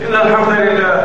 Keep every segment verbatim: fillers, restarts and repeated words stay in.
إن الحمد لله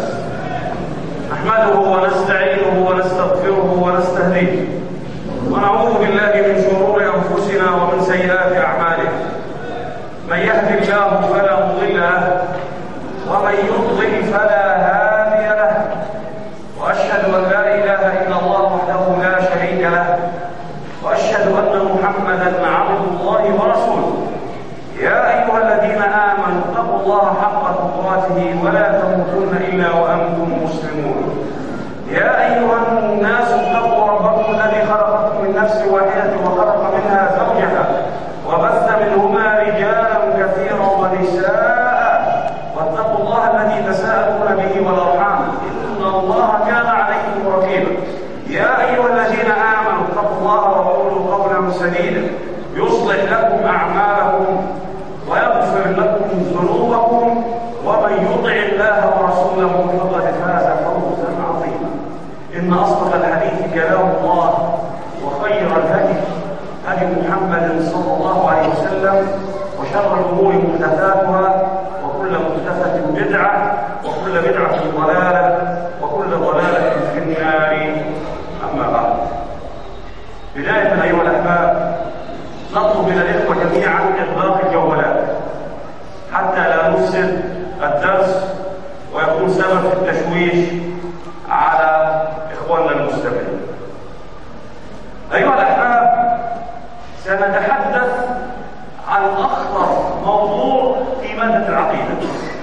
نحمده ونستعينه ونستغفره ونستهديه ونعوذ بالله من شرور أنفسنا ومن سيئات أعمالنا. من يهد الله فلا مضل له ومن يضلل فلا هادي له، وأشهد أن لا إله إلا الله وحده لا شريك له، وأشهد أن محمدا عبد الله ورسوله. يا أيها الذين آمنوا اتقوا الله حق تقاته ولا تموتن إلا وأنتم مسلمون. يا أيها الناس اتقوا ربكم الذي خلقكم من نفس واحدة وخلق منها زوجها وبث منهما رجالا كثيرا ونساء، واتقوا الله الذي تساءلون به والأرحام إن الله كان عليكم رقيبا. يا أيها الذين آمنوا اتقوا الله وقولوا قولا سديدا يصلح لكم أعمالكم ويغفر لكم ذنوبكم، ومن يطع الله ورسوله فقد فاز فوزا عظيما. إن أصدق الحديث كلام الله، وخير الهدي هدي محمد صلى الله عليه وسلم، وشر الأمور محدثاتها، وكل محدثة بدعة، وكل بدعة ضلالة، وكل ضلالة في النار. أما بعد، بداية أيها الأحباب، نطلب من الإخوة جميعا إطلاق الجوالات حتى لا نفسد الدرس ويكون سبب في التشويش على إخواننا المستمعين. أيها الأحباب، سنتحدث عن أخطر موضوع في مادة العقيدة،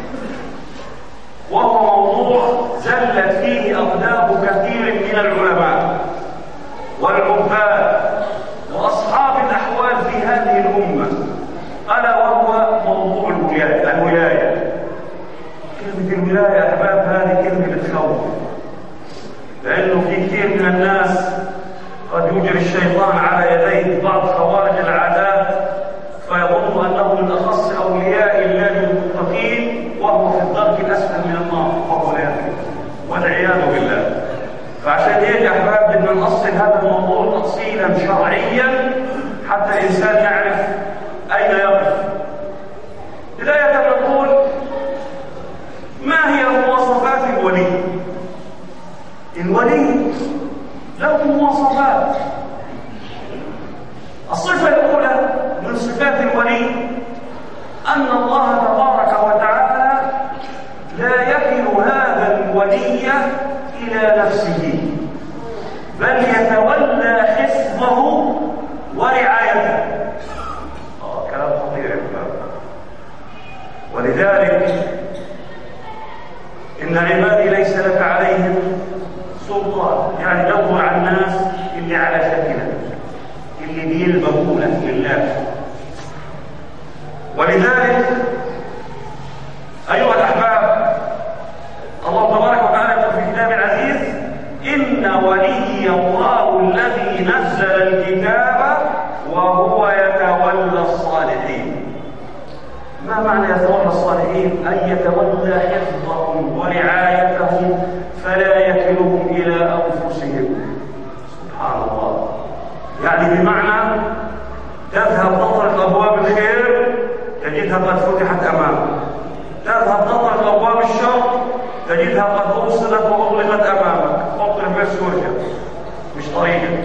وهو موضوع زلت فيه أقدام كثير من العلماء والعباد وأصحاب الأحوال في هذه الأمة، ألا وهو موضوع الولاية. الولاية كلمة الولاية يا أحباب هذه كلمة بتخوف، لأنه في كثير من الناس قد يجري الشيطان على يديه بعض خوارج العادات فيظن أنه من أخص أولياء الله المتقين، وهو في الدرك الأسفل من النار، وهو لا يدري والعياذ بالله. فعشان هيك يا أحباب بدنا نأصل هذا الموضوع تأصيلا شرعيا حتى الإنسان يعرف أين يقف. بداية نقول: ما هي مواصفات الولي؟ الولي له مواصفات. الصفة الأولى من صفات الولي أن الله تبارك وتعالى لا يكل هذا الولي إلى نفسه، بل يتولى حفظه ورعايته. آه كلام خطير يا أحباب. ولذلك إن عبادي ليس لك عليهم سلطان، يعني دور على الناس اللي على شكلك، اللي بيلبقوا لك لله. ولذلك أيها الأحباب، الله تبارك وتعالى يقول في كتابه العزيز: إن ولي الله الذي نزل الكتاب وهو يتولى الصالحين. ما معنى يتولى الصالحين؟ أن يتولى حفظهم ورعايتهم فلا يكلهم إلى أنفسهم. سبحان الله. يعني بمعنى تذهب تطرق أبواب الخير تجدها قد فتحت أمامك، تذهب تطرق أبواب الشر تجدها قد أوصلت وأغلقت أمامك. اطرق بس وارجع، مش طريقك.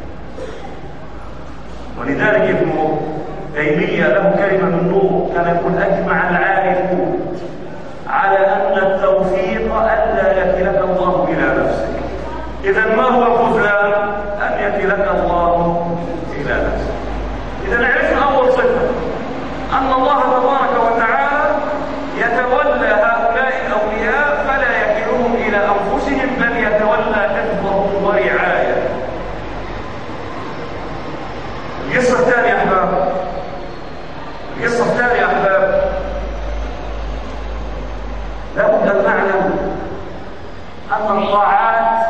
ولذلك ابن تيمية له كلمة من نور، كان يقول: أجمع العارفون على أن التوفيق ألا يكلك الله إلى نفسك. إذا ما هو الخذلان؟ أن يكلك الله إلى نفسك. إذا عرفنا أول صفة، أن الله تبارك وتعالى يتولى هؤلاء الأولياء فلا يكلهم إلى أنفسهم، بل يتولى حفظهم ورعاية. القصة الثانية يا أحباب، القصة الثانية يا أحباب، لابد أن نعلم أن الطاعات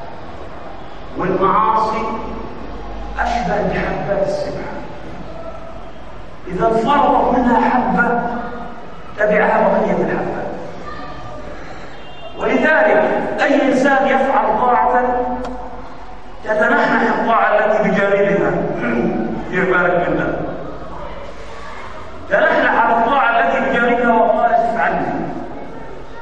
والمعاصي أشبه بحبات السبحة. إذا انفرطت منها حبة تبعها بقية الحبات. ولذلك أي إنسان يفعل طاعة تتنحنح الطاعة التي بجانبها، دير بالك منها، تنحنح على الطاعة التي بجانبها وقالت افعلها،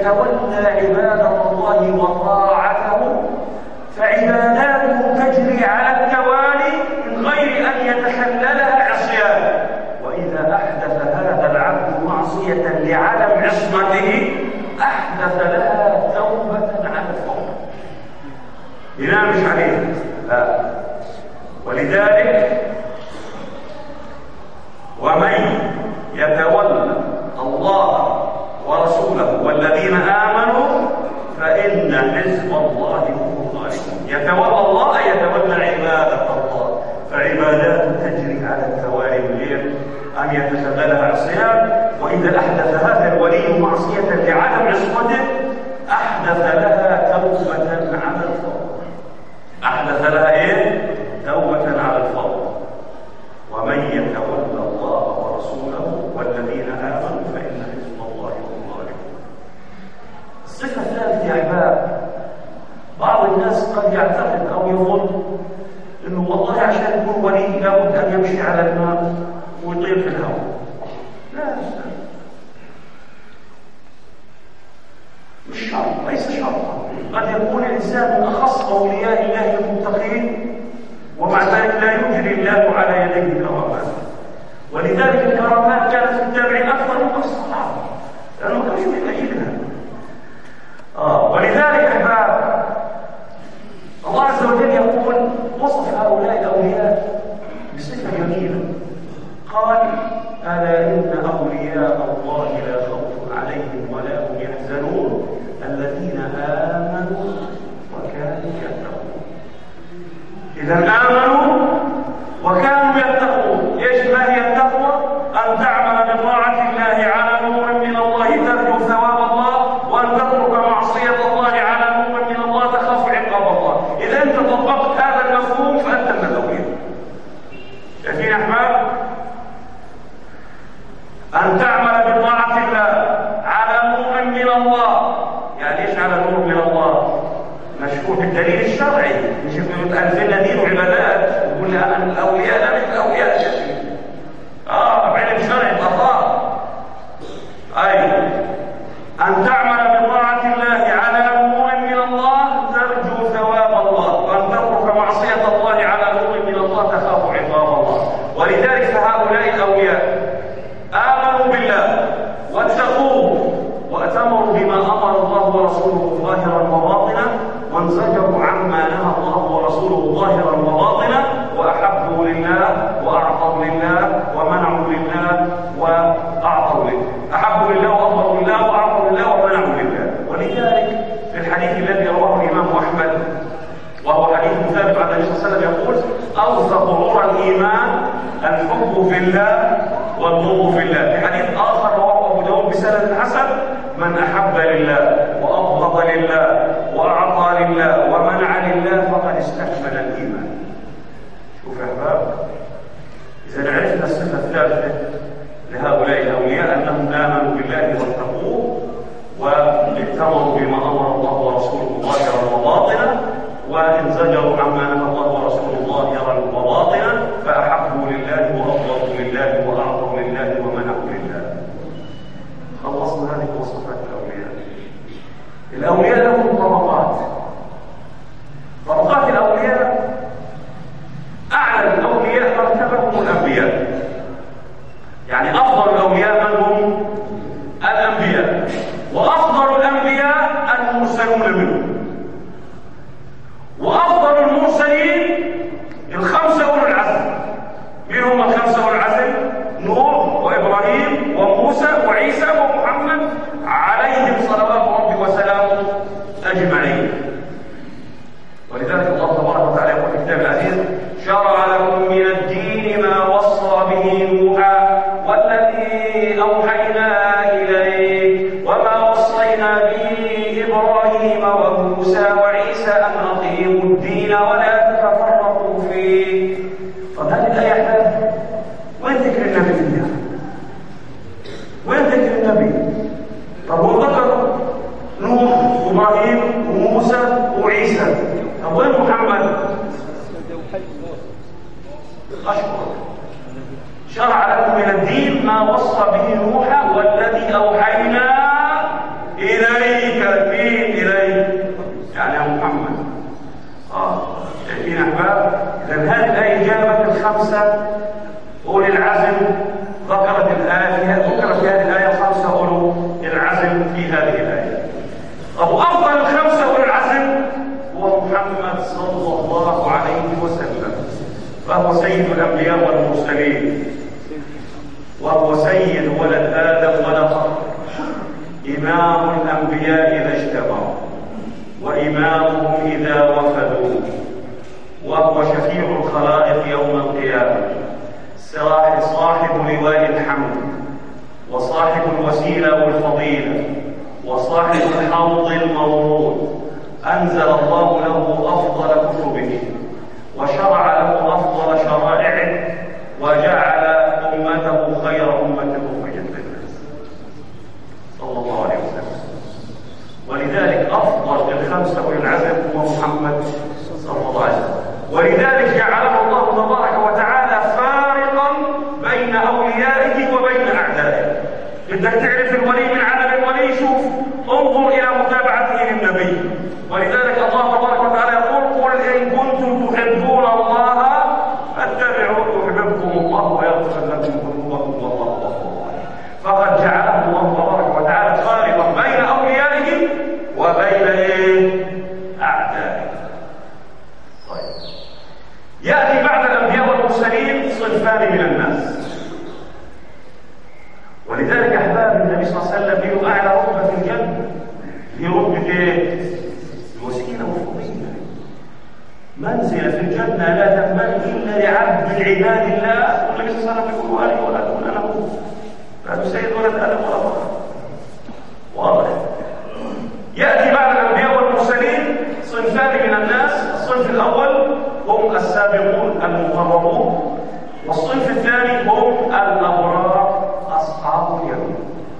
يتولى عبادة الله وطاعته فعباداته تجري على التوالي من غير أن يتحللها عصيان. وإذا أحدث هذا العبد معصية لعدم عصمته أحدث لها توبة على الفور. بناء مش عليه. لا. ولذلك ومن يتولى الله ورسوله والذين آمنوا فإن حزب الله هم الغالبون. يتولى الله يتولى عبادة الله، فعباداته تجري على التوالي من غير أن يتشغلها عصيان. وإذا أحدث هذا الولي معصية لعدم عصمته أحدث لها توبة على الفور. أحدث لها إيه؟ توبة على الفور. ومن يتولى الله ورسوله والذين آمنوا فإن حزب الله هم الغالبون. الصفة الثالثة يا أحباب، بعض الناس قد يعتقد أو يظن إنه والله عشان يكون ولي لابد أن يمشي على الماء ويطير في الهواء. لا مش شرط، ليس شرطا. قد يكون الإنسان من أخص أولياء الله المتقين ومع ذلك لا يجري الله على يديه كرامات. ولذلك الكرامات كانت في التابعين أكثر من الصحابة لأنه ما كانش محتاجينها. آه ولذلك أحباب الله عز وجل يقول وصف هؤلاء الأولياء بصفة جميلة. قال ألا إن أولياء الله لا خوف عليهم ولا هم يحزنون الذين آمنوا وكانوا يتقون. إذا آمنوا وكانوا يتقون. إيش ما هي التقوى؟ أن تعمل بطاعة الله على نور من الله ترجو ثواب الله، وأن تترك معصية الله على نور من الله تخاف عقاب الله. إذا أنت طبقت هذا المفهوم فأنت من الأولياء. شايفين يا أحباب؟ أن تعمل بطاعة الله على نور من الله. يعني إيش على نور من الله؟ مشكور بالدليل الشرعي، مش يقولوا ألفنا دين وعبادات ويقول لها أنا الأولياء. لا مش الأولياء يا شيخ. آه بعلم شرعي بطاعة. أي أن تعمل بطاعة الله على نور من الله ترجو ثواب الله، وأن تترك معصية الله على نور من الله تخاف عقاب الله. ولذلك فهؤلاء الأولياء آمنوا بالله واتقوه وأتمروا بما أمر الله ورسوله ظاهرا وباطنا، وانزجروا عما نهى الله ورسوله ظاهرا وباطنا، وأحبوا لله وأعطوا لله ومنعوا لله وأعطوا لله. أحبوا لله وأمروا لله وأعطوا لله ومنعوا لله. ولذلك في الحديث الذي رواه الإمام أحمد وهو حديث ثابت عن النبي صلى الله عليه وسلم يقول أوثق عرى الإيمان الحب في الله والبغض في الله. في حديث آخر رواه أبو داود بسند حسن من أحب لله وأبغض لله وأعطى لله ومنع لله فقد استكمل الإيمان. شوف يا أحباب، إذا عرفنا الصفة الثالثة لهؤلاء الأولياء أنهم آمنوا بالله واتقوه واتمروا بما أمر الله ورسوله ظاهرا وباطنا، وانزجروا عما نهى الله ورسوله ظاهرا وباطنا، فأحبوا لله وأبغضوا لله وأعطوا لله ومنعوا لله. خلصنا هذه وصفات الأولياء. الأولياء لهم طبقات. طبقات الأولياء أعلى الأولياء مرتبة هم الأنبياء. يعني أفضل الأولياء من هم؟ الأنبياء. وأفضل الأنبياء المرسلون منهم. وأفضل المرسلين الخمسة أولو العزم. من هم الخمسة أولو العزم؟ نوح وإبراهيم وموسى وعيسى ومحمد عليهم صلوات ربي وسلامه أجمعين. ولذلك الله تبارك وتعالى يقول في الكتاب العزيز شرع لكم من الدين ما وصى به نوحا والذي أوحينا إليك وما وصينا به إبراهيم وموسى وعيسى أن أقيموا الدين ولا تتفرقوا فيه. طب هذه الآية حاجة وين ذكر النبي فيها؟ وين ذكر النبي؟ طب هو ذكر نوح وإبراهيم وموسى وعيسى، طب وين محمد؟ أشكرك. شرع لكم من الدين ما وصى به نوحا والذي أوحينا إليه لأن هذه الآية جابت الخمسة أولي العزم، ذكرت الآية فيها ذكرت في هذه الآية الخمسة أولي العزم في هذه الآية. أبو أفضل الخمسة أولي العزم هو محمد صلى الله عليه وسلم، فهو سيد الأنبياء والمرسلين، وهو سيد ولد آدم ولا فخر، إمام الأنبياء إذا اجتمعوا وإمامهم إذا وفدوا، وهو شفيع الخلائق يوم القيامة، صاحب لواء الحمد وصاحب الوسيلة والفضيلة وصاحب الحوض المورود. أنزل الله له أفضل كتبه وشرع له أفضل شرائعه وجعل أمته خير أمة أخرجت للناس صلى الله عليه وسلم. ولذلك أفضل الخمسة أولي العزم هو محمد صلى الله عليه وسلم، ولذلك جعله الله تبارك وتعالى فارقا بين أوليائه وبين أعدائه. بدك تعرف الولي من عدم الولي، شوف انظر إلى متابعته للنبي. ولذلك الله تبارك وتعالى يقول: قل إن كنتم تحبون الله فاتبعوني يحببكم الله ويغفر لكم ذنوبكم والله غفور رحيم. فقد جعله الله تبارك وتعالى فارقا بين أوليائه وبين إيه؟ أعدائه. طيب، يأتي بعد الأنبياء والمرسلين صنفان من الناس، ولذلك أحباب النبي صلى الله عليه وسلم له أعلى رتبة في الجنة، هي رتبة إيه؟ الوسيلة والفضيلة. منزلة في الجنة لا تكمل إلا لعبد من عباد الله، والنبي صلى الله عليه وسلم يقول: وأنا ولا أكون أنا أبوه، لا سيد ولد آدم ولا فخر. واضح؟ يأتي بعد الأنبياء والمرسلين صنفان من الناس. الصنف الأول هم السابقون المقربون، والصنف الثاني هم الأبرار أصحاب اليمين.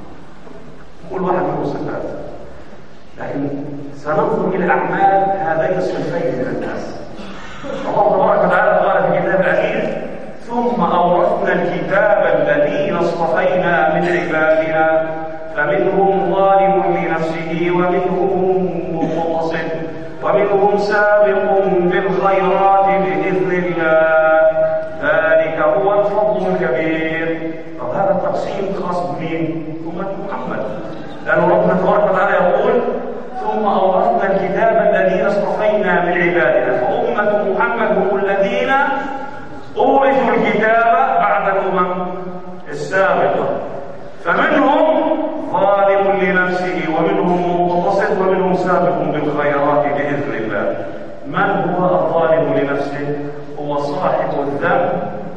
كل واحد منهم صفات، لكن سننظر إلى أعمال هذين الصنفين من الناس. الله تبارك وتعالى قال في كتاب العزيز: ثم أورثنا الكتاب الذين اصطفينا من عبادنا فمنهم ظالم لنفسه ومنهم مقتصد ومنهم سابق بالخيرات بإذن الله، ذلك هو الفضل الكبير. فهذا التقسيم خاص بمين؟ أمة محمد، لأن ربنا تبارك وتعالى يقول: ثم أورثنا الكتاب الذين اصطفينا من عبادنا، فأمة محمد هم الذين أورثوا الكتاب بعد الأمم السابقة، فمنهم ظالم لنفسه ومنهم مقتصد ومنهم سابق بالخيرات بإذن الله. من هو الظالم لنفسه؟ هو صاحب الذنب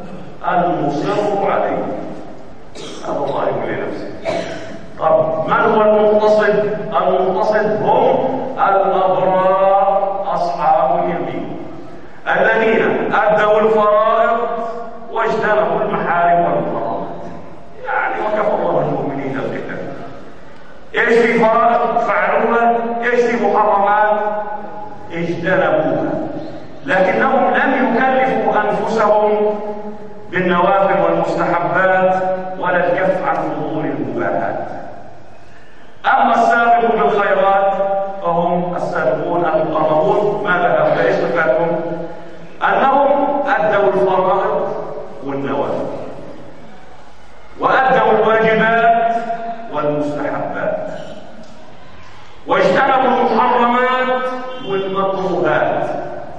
المصر عليه، هذا ظالم لنفسه. طب من هو المقتصد؟ المقتصد هم الأبرار أصحاب اليمين، الذين أدوا الفرائض واجتنبوا المحارم والمحرمات. يعني وكفى الله المؤمنين القتال. ايش في فرائض فعلوها، ايش في محرمات اجتنبوها، لكنهم لم يكلفوا أنفسهم بالنوافل والمستحبات ولا الكف عن فضول المباحات. أما السابق بالخيرات فهم السابقون المقربون. ماذا هؤلاء صفاتهم؟ أنهم أدوا الفرائض والنوافل وأدوا الواجبات والمستحبات واجتنبوا المحرمات والمكروهات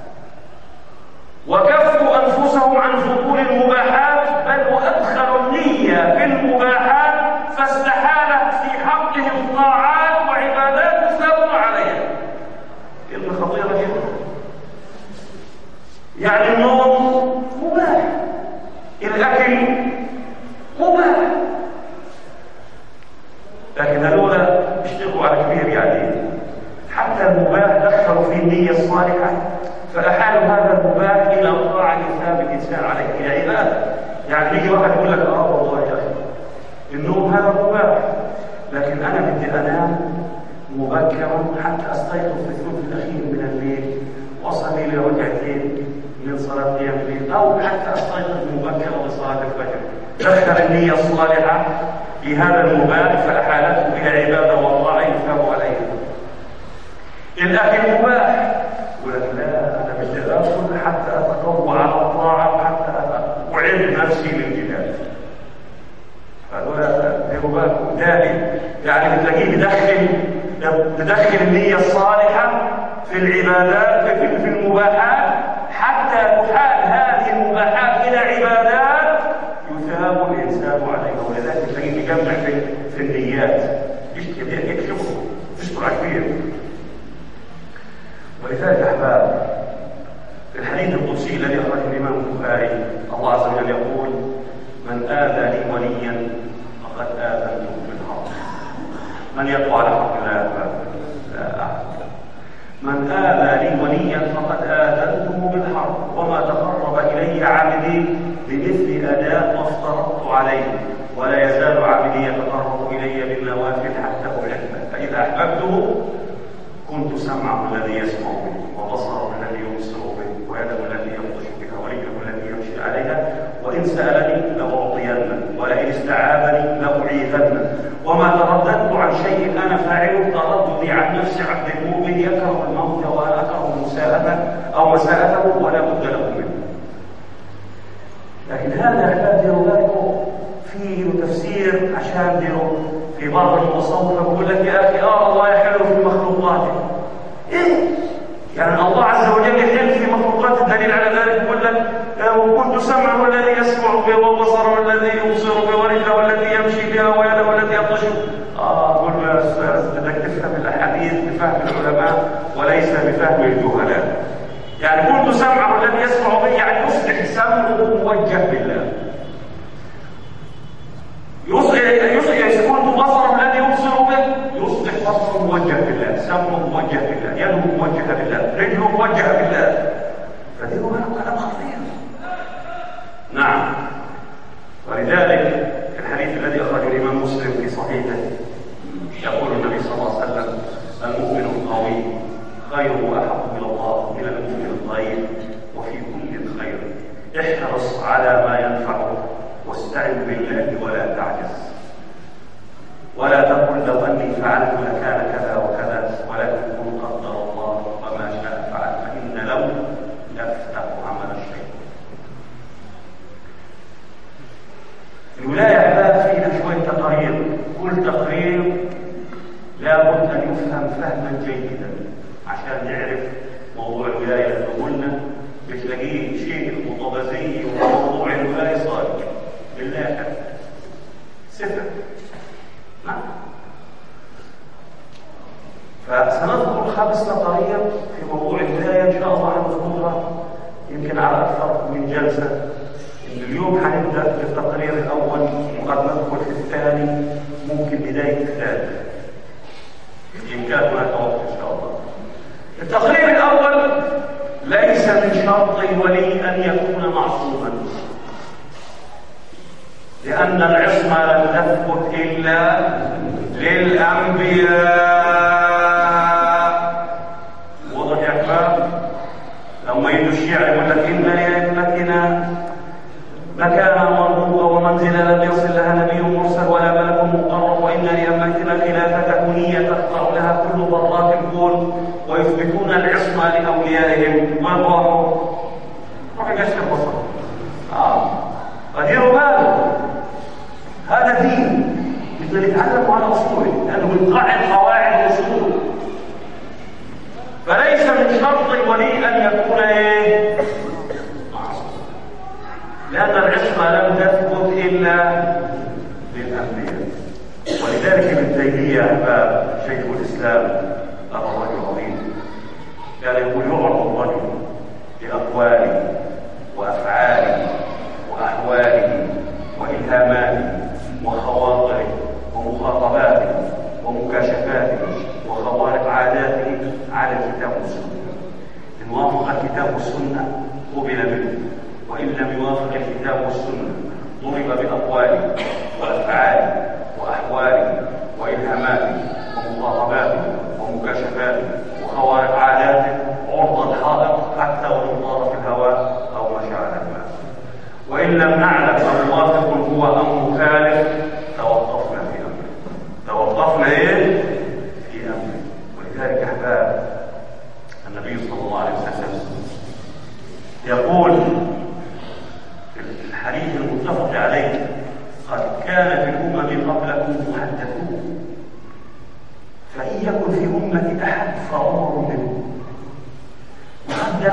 وكفوا أنفسهم عن فضول المباحات، بل وأدخلوا النية في المباحات فاستحالت في حقهم طاعات وعبادات يثابون عليها. كلمة خطيرة جدا. يعني النوم مباح، الأكل مباح، لكن هذولا اشتغلوا على كبير. يعني حتى المباح دخلوا في النية الصالحة فأحالوا هذا المباح إلى طاعة يثاب الإنسان عليه إلى عبادة. يعني يجي واحد يقول لك: اه والله يا أخي النوم هذا مباح، لكن أنا بدي أنام مبكرا حتى أستيقظ في الثلث الأخير من الليل وأصلي لي ركعتين من صلاة قيام الليل، أو حتى أستيقظ مبكرا لصلاة الفجر. دخل النية الصالحة في هذا المباح فأحالته إلى عبادة والله يثاب عليها. الأكل مباح، يقول لك: لا أنا بدي آكل حتى أتقوى على المباحات حتى تحال هذه المباحات إلى عبادات يثاب الإنسان عليها. ولذلك تلاقيه يجمع في في النيات، يكشف تشكر كبير. ولذلك أحباب في الحديث القدسي الذي أخرجه الإمام البخاري الله عز وجل يقول: من آذى لي وليا فقد آذنته بالحرب. من يقوى على حق الله؟ لا أحد. من آذى لي وليا فقد آذنته بالحرب، وما تقرب إلي عبدي بمثل أداء ما افترضت عليه، ولا يزال عبدي يتقرب إلي بالنوافل حتى أحبه، فإذا أحببته كنت سمعه الذي يسمع به، وبصره الذي يبصر به، ويده التي يبطش بها، ورجله التي يمشي عليها، وإن سألني لأعطينه، ولئن استعاذني لأعيذنه. وما ترددت عن شيء أنا فاعله ترددي عن نفس عبد المؤمن يكره الموت وأنا أكره مساءته أو مساءته ولا بد له منه. لكن هذا أحباب ديروا بالكم فيه تفسير عشان ديروا في بعض المتصوفة بيقول لك يا أخي آه الله يحل في مخلوقاته. إيه؟ يعني الله عز وجل يحل في مخلوقاته. الدليل على ذلك يقول لك وكنت سمعه الذي يسمع به، وبصره الذي يبصر به، ورجله التي يمشي بها، ويده التي يبطش. آه قل له يا أستاذ بدك تفهم الأحاديث بفهم العلماء وليس بفهم الجهلاء. يعني كنت سمعه الذي يسمع به يعني يصبح سمعه موجه بالله، يصبح كنت بصره الذي يبصر به يصبح بصره موجه بالله، سمعه موجه بالله، يده موجهه بالله، رجله موجهه بالله. فدي هو كلام خطير. نعم. ولذلك الحديث الذي اخرجه الامام مسلم في صحيحه يقول النبي صلى الله عليه وسلم: المؤمن القوي خير واحب الى الله من المؤمن الضعيف، وفي كل خير. احرص على ما ينفعك واستعن بالله ولا تعجز، ولا تقل لو اني فعلت لكان كذا وكذا، ولكن قل قدر الله وما شاء فعل، فان لو تفتح عمل الشيء. الولايه عباد فينا شويه تقارير، كل تقرير لابد ان يفهم فهما جيدا عشان يعرف موضوع الولايه. اللي قلنا بتلاقيه شيء مطبزي وموضوع الولايه صادق بالله صفر. نعم. فسنذكر خمس تقارير في موضوع الولايه ان شاء الله هنذكرها يمكن على اكثر من جلسه. اليوم هنبدا بالتقرير الاول وقد ندخل في الثاني، ممكن بدايه الثالث بامكان هناك وقت ان شاء الله. التقرير الاول: ليس من شرط الولي ان يكون معصوما، لأن العصمة لم تثبت إلا للأنبياء. واضح يا أحباب؟ لما يجوا الشيعة يقول لك إن لأمتنا مكانا مرموقا ومنزلا لم يصل لها نبي مرسل ولا ملك مقرب، وإن لأمتنا خلافة كونية تخضع لها كل ضرات الكون، ويثبتون العصمة لأوليائهم. ما راحوا؟ روحوا كشف البصر. آه فديروا بالكم، هذا دين بدنا نتعلم على اصوله، لانه بنقعد قواعد اصول. فليس من شرط الولي ان يكون ايه؟ معصوم، لان العصمه لم تثبت الا للانبياء. ولذلك ابن تيميه احباب شيخ الاسلام له رجل عظيم كان يقول: يعرض الرجل باقواله وافعاله واحواله والهاماته وخواطره ومخاطباته ومكاشفاته وخوارق عاداته على الكتاب والسنه. ان وافق الكتاب والسنه قبل منه، وان لم يوافق الكتاب والسنه ضرب باقواله وافعاله واحواله والهاماته ومخاطباته ومكاشفاته وخوارق عاداته عرض الحائط حتى وان طار في الهواء او مشى على الماء. وإن لم نعلم أموافق هو أم مخالف توقفنا في أمره، توقفنا إيه؟ في أمره. ولذلك أحباب النبي صلى الله عليه وسلم يقول في الحديث المتفق عليه: قد كان في الأمم قبلكم محدثون، فإن يكن في أمة أحد فعمر منه، محدث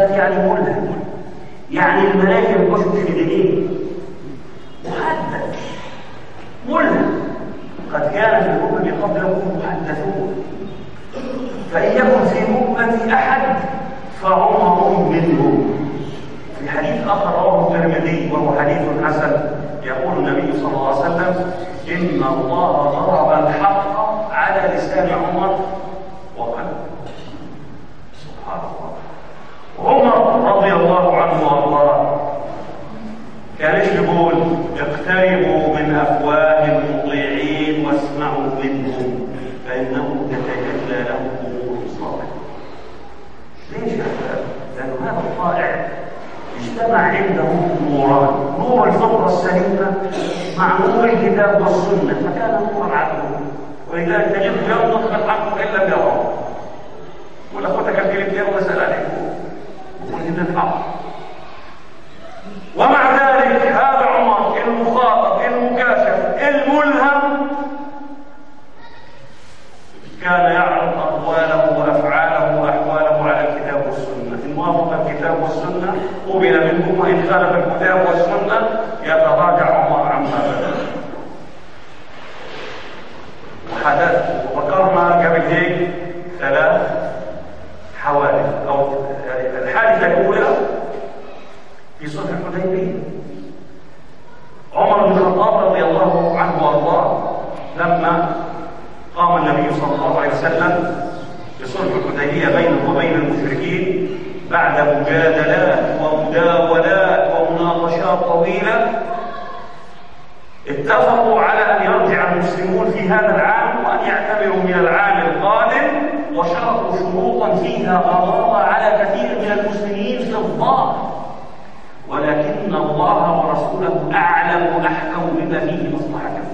محدث يعني ملهم، يعني الملائكة بتشوف في دينه محدث ملهم. قد كان في الأمم قبلكم محدثون، فإن يكن في أمتي أحد فعمر منهم. في حديث آخر رواه الترمذي وهو حديث حسن يقول النبي صلى الله عليه وسلم: إن الله ضرب الحق على لسان عمر وقلبه. سبحان الله. عمر رضي الله عنه وارضاه كان ايش يقول؟ اقتربوا من افواه المطيعين واسمعوا منهم فانه تتجلى لهم امور الصالح. ليش يا اخوان؟ لانه هذا الطائع اجتمع عنده نوران، نور الفطره السليمه مع نور الكتاب والسنه، فكان نورا عدوا. ولذلك تجده ينطق الحق وان لم يره. يقول اخوتك الكلمتين واسال عليكم وقلت الحق. ومع ذلك هذا عمر المخاطب المكاشف الملهم كان يعرض اقواله وافعاله واحواله على الكتاب والسنه، ان وافق الكتاب والسنه قبل منه، وان خالف الكتاب والسنه يتراجع عمر عما بدا. وحدث وذكرنا قبل هيك ثلاث حوادث، او الحادثه الاولى في صلح الحديبيه. عمر بن الخطاب رضي الله عنه وارضاه لما قام النبي صلى الله عليه وسلم بصلح الحديبيه بينه وبين المشركين بعد مجادلات ومداولات ومناقشات طويله، اتفقوا على ان يرجع المسلمون في هذا العام وان يعتبروا من العام القادم، وشرطوا شروطا فيها غضاضه على كثير من المسلمين في الظاهر، ولكن الله ورسوله اعلم واحكم بما فيه مصلحته.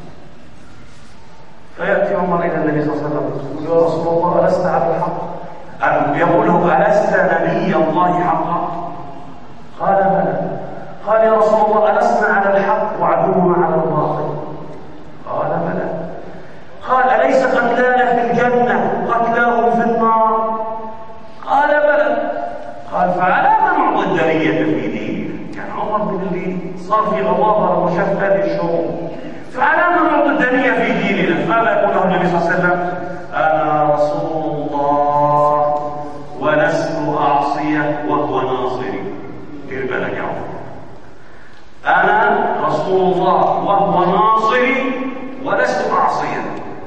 فياتي عمر الى النبي صلى الله عليه وسلم يقول: يا رسول الله ألست على الحق؟ يقول له: ألست نبي الله حقا؟ قال: بلى. قال: يا رسول الله ألسنا على الحق وعدونا على الباطل؟ قال: بلى. قال: أليس قتلانا في الجنة وقتلاهم في النار؟ قال: بلى. قال: فعلى ما نعطي الدنية في ديننا؟ كان عمر بن اللي صار في غضاضة وشاف هذه الشؤون، فعلى ما نعطي الدنيا في ديننا؟ قال يقول له النبي صلى الله عليه وسلم: أنا رسول الله ولست أعصيه وهو ناصري. دير بالك يا عمر، أنا رسول الله وهو ناصري ولست أعصيه.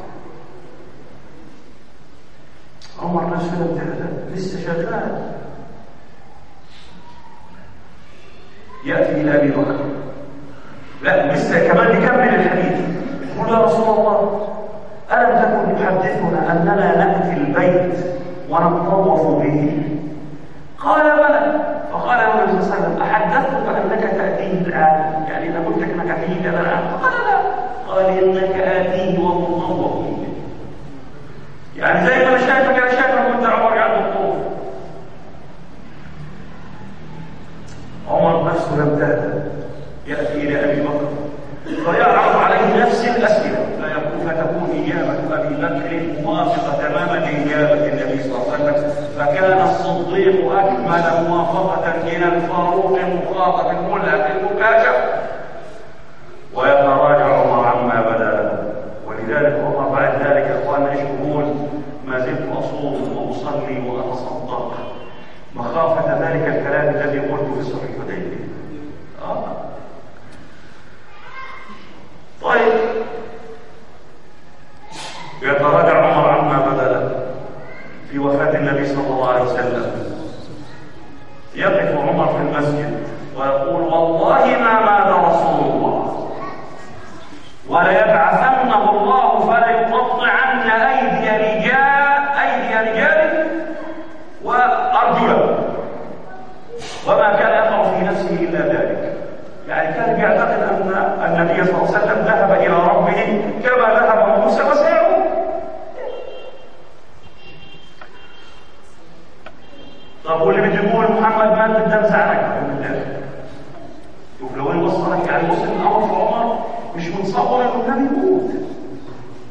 عمر نفسه لم لسه شغال. يأتي إلى أبي بكر، لا لسه كمان يكمل الحديث، يقول: يا رسول الله ألم تكن تحدثنا أننا نأتي البيت ونطوف به؟ قال: بلى. فقال له النبي صلى الله عليه وسلم: أحدثتك أنك تأتيه الآن؟ يعني إذا قلت أنك تأتيه الآن؟ قال: لا. قال: إنك آتيه ومطوف به. يعني زي ما أنا شايفك أنا شايفك وأنت عمر قاعد بالطوف. عمر نفسه لم تهدأ، يأتي إلى أبي بكر فيعرض عليه نفس الأسئلة، فتكون إجابة أبي بكر موافقة تماما لإجابة النبي صلى الله عليه وسلم، فكان الصديق أكمل موافقة إلى الفاروق المخاطب الملهم المكاشف، ويتراجع عمر عما بدا له. ولذلك عمر بعد ذلك أخواننا يقول: ما زلت أصوم وأصلي وأتصدق مخافة ذلك الكلام الذي قلته في صلح الحديبية. آه. طيب، يتراجع عمر عما بدا له في وفاة النبي صلى الله عليه وسلم. يقف عمر في المسجد ويقول: والله ما مات رسول الله وليبعثنه الله فليقطعن أيدي رجال أيدي رجال وأرجله، وما كان يقع في نفسه إلا ذلك. يعني كان يعتقد أن النبي صلى الله عليه وسلم ذهب إلى ربه كما ذهب موسى وسيعود. طب واللي بده يقول محمد مات بالدم زعلك من الله؟ شوف لو وين وصلك. يعني وصل الأمر في عمر مش متصور إنه النبي يموت.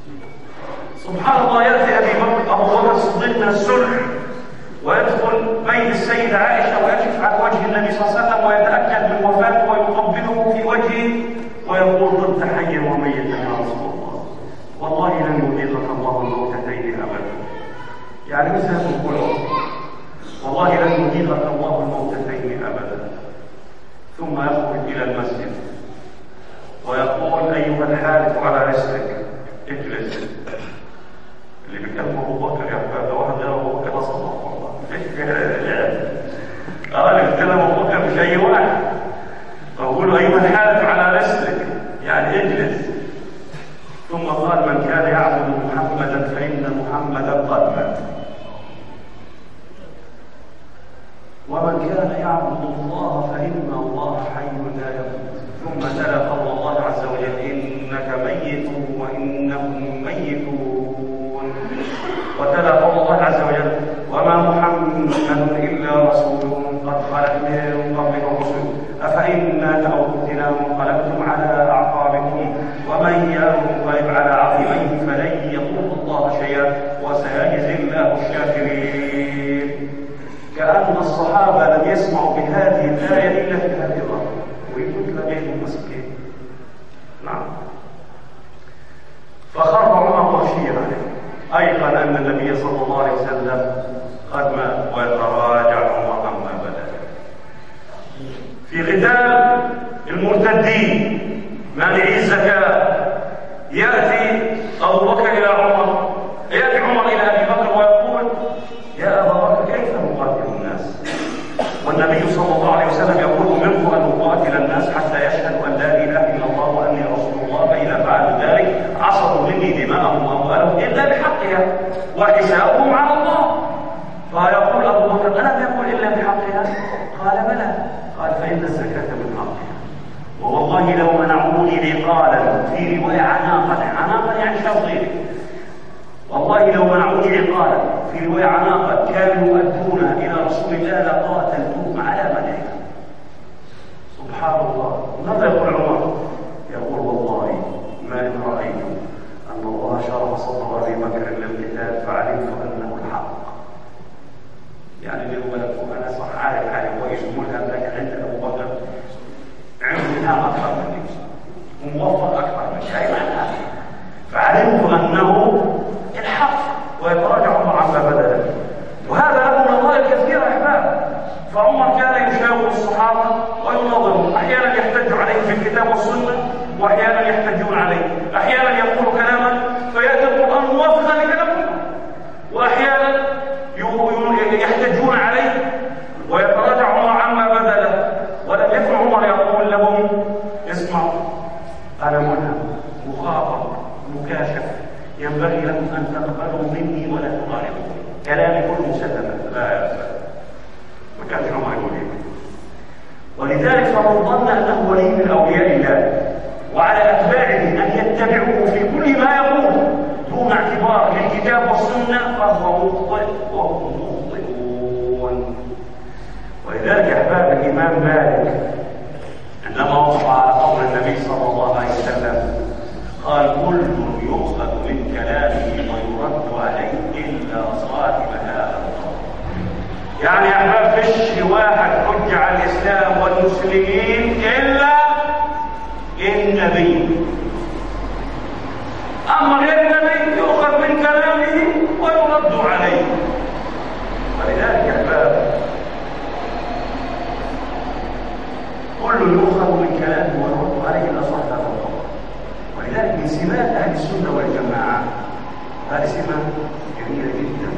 سبحان الله، يأتي أبي بكر أبو بكر الصديق من الصلح ويدخل بين بيت السيدة عائشة ويكشف عن وجه النبي صلى الله عليه وسلم ويتأكد من وفاته ويقبله في وجهه ويقول طبت حيا وميتا يا رسول الله، والله لن يذيقك الله الموتتين أبدا. يعني مثل تقول والله لن يذيقك الله الموتتين أبدا. ثم يخرج إلى المسجد ويقول أيها الحارث على رسلك اجلس. اللي بيكلمه أبو بكر يا أحباب، لو واحد غير أبو بكر أصلا والله اه اللي بيتكلم أبو بكر مش أي واحد. فأقول له أيها الحارث على رسلك يعني اجلس. ثم قال من كان يعبد محمدا فإن محمدا قد مات، ومن كان يعبد الله فإن الله حي لا يموت. ثم تلا قول الله عز وجل إنك ميت وإنهم ميتون. وتلا قول الله عز وجل وما محمد إلا رسول قد خلت من قبله الرسل أفإن مات أو قتل انقلبتم على أعقابكم ومن ينقلب على عقبيه فلن يضر الله شيئا وسيجزي الله الشاكرين. كأن الصحابة لم يسمعوا بهذه الآية إلا في هذه الأرض ويتلى بهم مسكين. نعم. فخر عمر مغشيا أيقن أن النبي صلى الله عليه وسلم قد مات ويتراجع عمر عما بدا. في قتال المرتدين مانعي الزكاة يأتي أبو بكر إلى عمر يأتي عمر إلى أبي بكر ويقول يا أبا بكر كيف نقاتل الناس؟ والنبي صلى الله عليه وسلم يقول أمرت أن أقاتل الناس حتى يشهدوا أن لا إله إلا الله وأني رسول الله، فإذا فعلوا ذلك عصموا مني دماءهم وأموالهم إلا بحقها وحسابهم على الله. فيقول أبو بكر ألا يقول إلا بحقها؟ قال بلى. قال فإن الزكاة من حقها، ووالله لو منعوني عقالا، في رواية عناقا، عناقا يعني شرطين، والله لو منعوني عقالا، في رواية عناقا، كانوا يؤدون إلى رسول الله لقاتلتهم على منعها. سبحان الله. ماذا يقول عمر؟ يقول والله ما إن رأيت أن الله شرح صدر أبي بكر للقتال فعلمت أنه الحق. يعني اللي هو أنا صح عارف حالي كويس وملهم، لكن عند أبو بكر عنده نعم أكثر مني وموفق أكثر مني، أي معنى. فعلمت أنه الحق ويتراجع عمر عما بدل. وهذا له نظائر كثيرة يا أحباب. فعمر كان يشاور الصحابة ويناظرهم، أحيانا يحتج عليه في الكتاب والسنة وأحيانا يحتجون عليه، أحيانا يقول كلاما فيأتي القرآن موافقا لكلامه، وأحيانا يحتجون عليه ويتراجع عمر عما بدل. ولم يكن عمر يقول لهم اسمعوا أنا ملهم مخاطب مكاشف، ينبغي لكم أن تقبلوا مني ولا تغالبوا كلامي كله مسلما. لا يا أستاذ، ما كانش عمر يقول هيك. ولذلك فمن ظن أنه ولي من أولياء الله وعلى أتباعه أن يتبعوه في كل ما يقول دون اعتبار للكتاب والسنة فهو مخطئ وهم مخطئون. ولذلك أحباب الإمام مالك عندما وقف على قول النبي صلى الله عليه وسلم قال كل يؤخذ من كلامه ويرد عليه إلا صاحب هذا القول. يعني يا أحباب فيش واحد حج على الإسلام والمسلمين إلا النبي، أما غير النبي يؤخذ من كلامه ويرد عليه. ولذلك يا أحباب كل يؤخذ من كلامه ويرد عليه إلا صاحب هذا القول. ولذلك من سمات أهل السنة والجماعة هذه سمة جميلة جدا،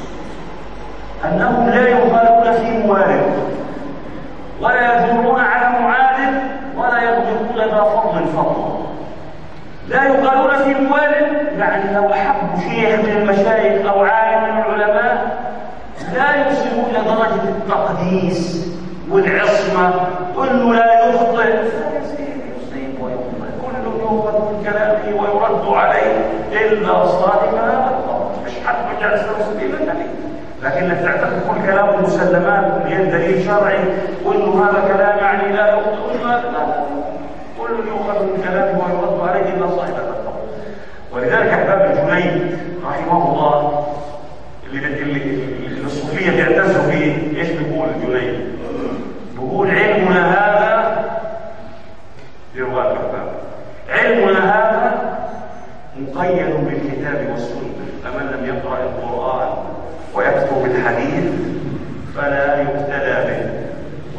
أنهم لا يغالون في موارد ولا يجورون على معادل ولا يغضبون ذا فضل فضل. لا يغالون في موارد، يعني لو حبوا شيخ من المشايخ أو عالم من العلماء لا يوصلوا إلى درجة التقديس والعصمة وأنه لا يخطئ، يصيب ويخطئ، كل يؤخذ من كلامه ويرد عليه إلا صادق هذا القول. مش حد بجعل سبيل النبي، لكنك تعتقد كل كلامه مسلمات بغير دليل شرعي وانه هذا كلام يعني لا يخطئ، لا كل يؤخذ من كلامه ويرد عليه الا صاحب هذا القول. ولذلك احباب الجنيد رحمه الله اللي اللي الصوفيه بيعتزوا فيه ايش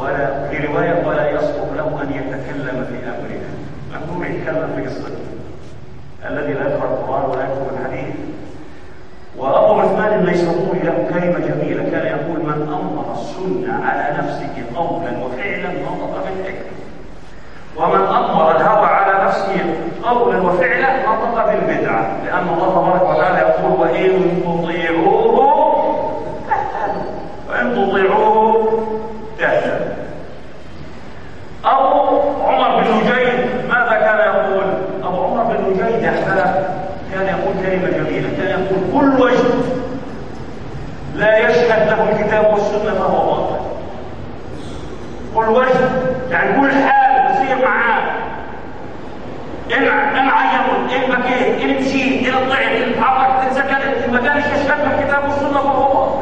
ولا في رواية ولا يصلح له أن يتكلم في أمرنا. ممنوع يتكلم في قصته الذي لا يقرأ القرآن ولا يكتب الحديث. وأبو عثمان النيسابوري له كلمة جميلة كان يقول: من أمر السنة على نفسه قولا وفعلا نطق بالحكمة، ومن أمر الهوى على نفسه قولا وفعلا نطق بالبدعة، لأن الله تبارك وتعالى يقول: وإن تطيعوه تهتدوا، وإن تطيعوه تهتدوا. أبو عمر بن نجيد ماذا كان يقول؟ أبو عمر بن نجيد يا أحباب كان يقول كلمة جميلة، كان يقول: كل وجه لا يشهد له الكتاب والسنة فهو باطل. كل وجه يعني كل حال تصير معاه، إن إن عيطت، إن بكيت، إن مشيت، إن طلعت، إن اتحركت، إن سكنت، إن ما كانش يشهد له الكتاب والسنة فهو باطل.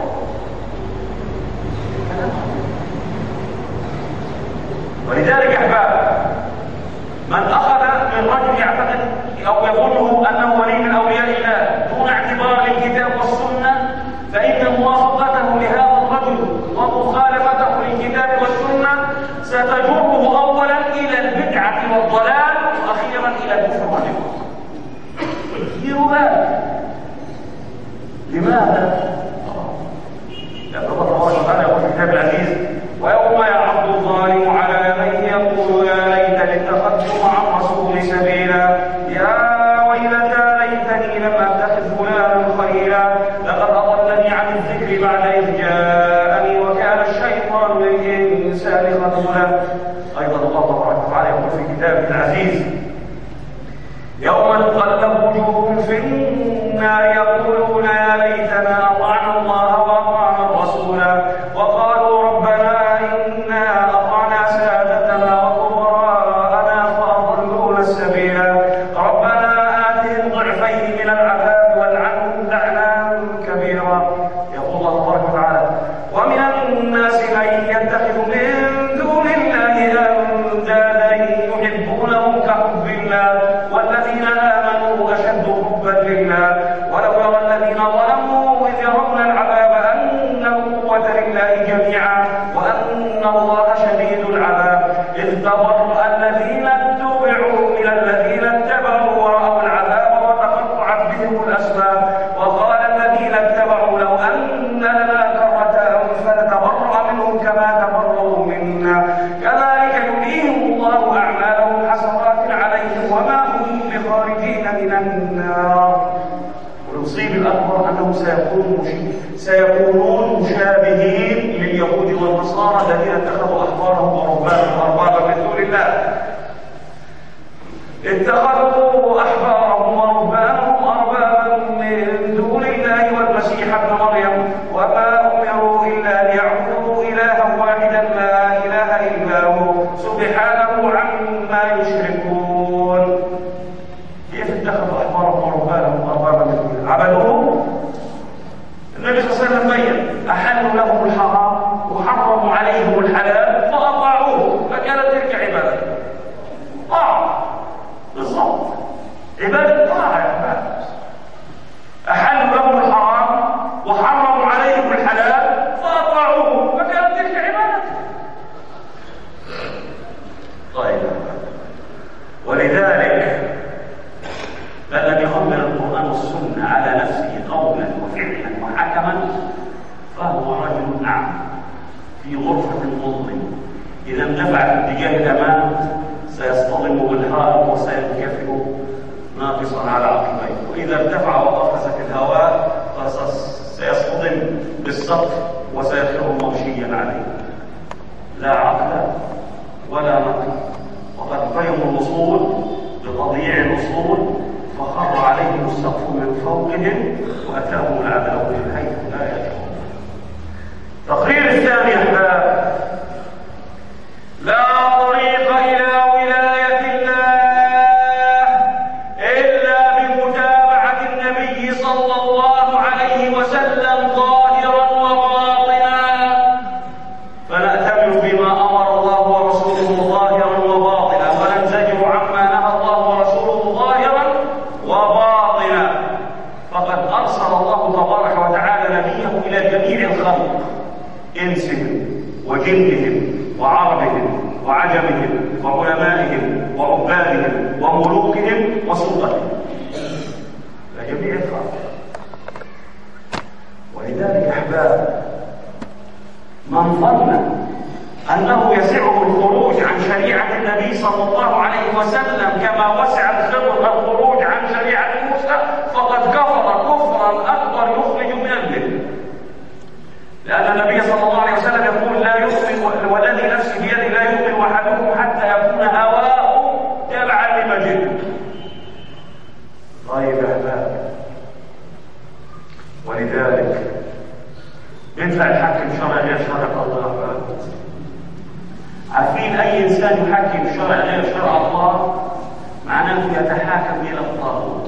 ولذلك يا أحباب من أخذ من رجل يعتقد أو يظنه أنه ولي من أولياء الله دون اعتبار للكتاب والسنة، فإن موافقته لهذا الرجل ومخالفته للكتاب والسنة ستجره أولا إلى البدعة والضلال وأخيرا إلى الكفر والنفاق. ديروا بالك. لماذا؟ لأن الله تبارك وتعالى يقول في الكتاب العزيز: ويوم يعض الظالم على يديه يقول يا ليتني اتخذت مع الرسول سبيلا، يا ويلتى ليتني لم اتخذ فلانا خليلا، لقد اضلني عن الذكر بعد اذ جاءني وكان الشيطان للانسان خذولا. ايضا الله تبارك وتعالى يقول في كتابه العزيز: يوم تقلب وجوههم في النار يقولون يا ليتنا اطعنا الله واطعنا الرسول وقالوا ربنا إنا أطعنا سادتنا وكبراءنا فأضلونا السبيلا، ربنا آتهم ضعفين من العذاب والعنهم لعنا كبيرا. يقول الله تبارك وتعالى: ومن الناس من يتخذ من دون الله أندادا يحبونهم كحب الله والذين آمنوا أشد حبا لله ولو يرى الذين ظلموا إذ يرون العذاب أن القوة لله جميعا وأن الله شديد العذاب، إذ تبرأ الذين اتبعوا من الذين اتبعوا ورأوا العذاب وتقطعت بهم الأسباب، وقال الذين اتبعوا لو أن لنا كرة فنتبرأ منهم كما تبرأوا منا كذلك يريهم الله أعمالهم حسرات عليهم وما هم بخارجين من النار. والمصيب الأكبر أنهم سيكونون سيكونون مشابهين لليهود والنصارى الذين اتخذوا أحبارهم ورهبانهم أربابا من دون الله. اتخذوا أحبارهم ورهبانهم أربابا من دون الله والمسيح ابن مريم وما أمروا إلا ليعبدوا إلها واحدا لا إله إلا هو سبحانه عما يشركون. كيف اتخذوا أحبارهم ورهبانهم أربابا من دون الله؟ عبدوهم. النبي صلى الله عليه وسلم بين: أحلوا لهم الحرام وحرموا عليهم الحلال فأطاعوه، فكانت تلك عبادة طاعة. بالضبط، عبادة طاعة يا أحباب. أحلوا لهم الحرام وحرموا عليهم الحلال فأطاعوه، فكانت تلك عبادة. طيب، ولذلك فالذي يحمل القرآن والسنة على نفسه قولا وفعلا وحكما فهو رجل أعمى في غرفة مظلمة، إذا اندفع في اتجاه الأمام سيصطدم بالحائط وسينكفئ ناقصا على عقبيه، وإذا ارتفع وقفز في الهواء سيصطدم بالسقف وسيخر موشيا عليه. لا عقل ولا نقل، وقد فهموا الوصول بتضييع الوصول فخر عليهم السقف من فوقهم وأتاهم العذاب من حيث لا يشعرون. تقرير الثاني: أحباب، لا طريق إلى ولاية الله إلا بمتابعة النبي صلى الله عليه وسلم ظاهرا وباطنا، فنأتمر بما أمر الله ورسوله ظاهرا وباطنا وننزجر عما نهى الله ورسوله ظاهرا وباطنا. فقد أرسل الله تبارك وتعالى نبيه إلى جميع الخلق، إنسهم وجنهم وعربهم وعجمهم وعلمائهم وعبادهم وملوكهم وسلطتهم، لجميع الخلق. ولذلك أحباب، من ظن أنه يسعه الخروج عن شريعة النبي صلى الله عليه وسلم كما وسع الخضر الخروج عن شريعة موسى فقد كفر كفرا أكبر يخرج من الملة. لأن النبي صلى الله عليه وسلم يقول: لا يؤمن والذي نفسي بيده لا يؤمن أحدكم حتى يكون هواه تبعا لما جئت. طيب يا أحباب، ولذلك ينفع الحاكم شرع غير شرع الله؟ عارفين أي إنسان يحكم شرع غير شرع الله معناه يتحاكم إلى الطاغوت.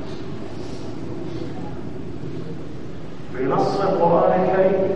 بنص القرآن الكريم: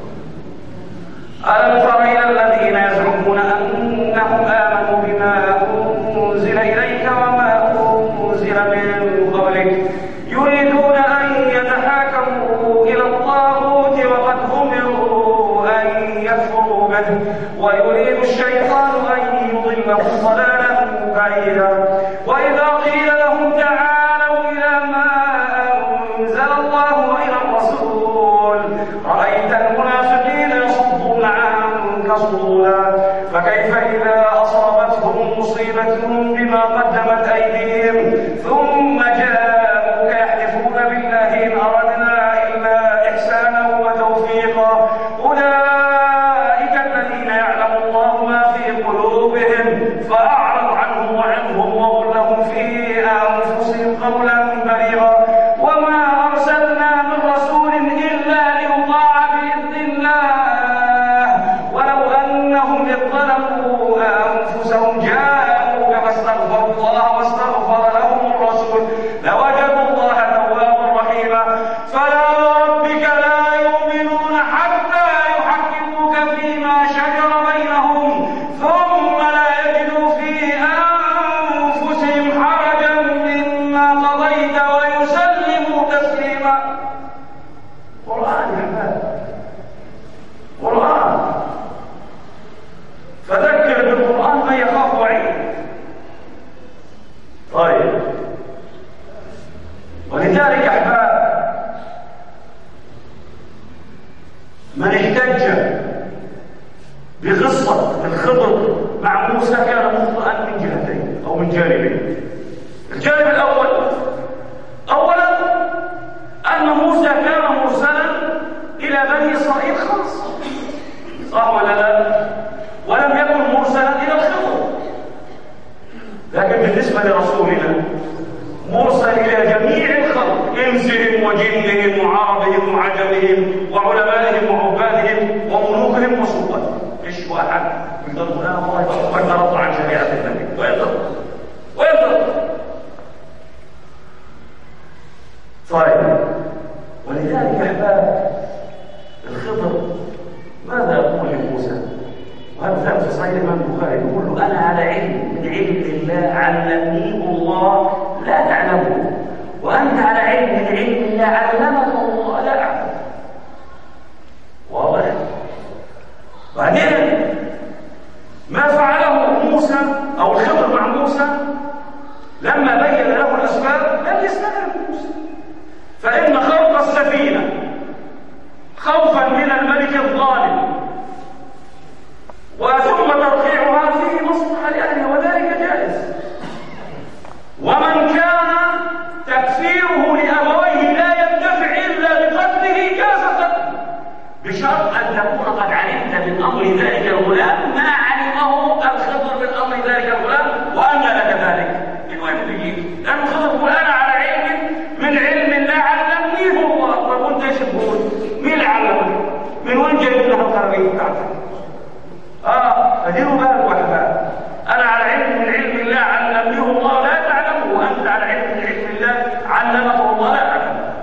ألم تر إلى الذين يزعمون أنهم آمنوا بما أنزل إليك وما أنزل من قبلك يريدون أن يتحاكموا إلى الطاغوت وقد أمروا أن يكفروا به ويريد الشيطان أن يضلهم ضلالا بعيدا. وإذا قيل لهم تعالوا إلى ما أنزل الله وإلى الرسول رأيت المنافقين يصدون عنك صدودا. فكيف إذا أصابتهم مصيبة بما قدمت أيديهم ثم جاءوك يحلفون بالله إن أردنا إلا إحسانا وتوفيقا أولئك الذين يعلم الله ما في قلوبهم فأعرض عنهم وعنهم وقل لهم في أنفسهم قولا بليغا. وما أرسلنا من رسول إلا ليطاع بإذن الله ولو أنهم إذ ظلموا أنفسهم جاءوك فاستغفروا الله واستغفر لهم الرسول لوجدوا الله توابا رحيما. فلا ربك لا يؤمنون حتى يحكموك فيما شجر بينهم ثم لا يجدوا في أنفسهم حرجا مما قضيت ويسلموا تسليما. قرآن يا أحباب، قرآن. فذكر بالقرآن من يخاف وعيد. طيب، ولذلك أحباب، من احتج بقصة الخضر مع موسى كان مخطئا من جهتين أو من جانبين. الجانب الأول أولا أن موسى كان مرسلا إلى بني إسرائيل خاصة، صح ولا لا؟ ولم يكن مرسلا إلى الخضر. لكن بالنسبة لرسولنا مرسل إلى جميع الخلق، إنسهم وجنهم وعربهم وعجمهم وعلمائهم وعبادهم وملوكهم وسلطتهم. إيش واحد يقدر يقول أنا والله أقدر أطلع عن شريعة النبي؟ ويقدر ويقدر. طيب، ولذلك يا أحباب، الخضر ماذا يقول لموسى؟ وهذا في صحيح الإمام البخاري يقول له: أنا على علم من علم الله علمنيه الله لا تعلمه، وأنت على علم من علم الله علمه الله لا أعلم. واضح؟ بعدين ما فعله موسى أو الخضر مع موسى لما بين له الأسباب لم يستغرب موسى. فإن خلق السفينة خوفا من الملك الظالم وثم ترقيعها فيه مصلحة لأهله وذلك جائز. ومن كان تكفيره لأبويه لا ينتفع إلا بقتله جاز قتله، بشرط أن تكون قد علمت من أمر ذلك الغلام ما علمه الخضر من أمر ذلك الغلام وأن لك ذلك. من وين بيجيك؟ لأن الخضر يقول أنا على علم من علم الله علمنيه الله. طب وأنت ايش تقول؟ مين اللي علمك؟ من وين جاي لها القراريط بتاعتك؟ آه فديروا بالك أحباب، أنا على علم من علم الله علمنيه الله لا تعلمه، وأنت على علم من علم الله علمه الله لا تعلمه.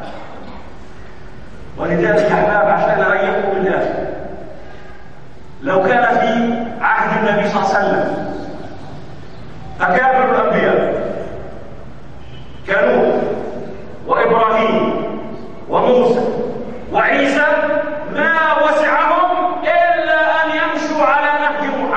ولذلك أحباب، عشان أريحكم بالآخر، لو كان في عهد النبي صلى الله عليه وسلم أكابر الأنبياء كنوح وإبراهيم وموسى وعيسى ما وسعهم إلا أن يمشوا على نهج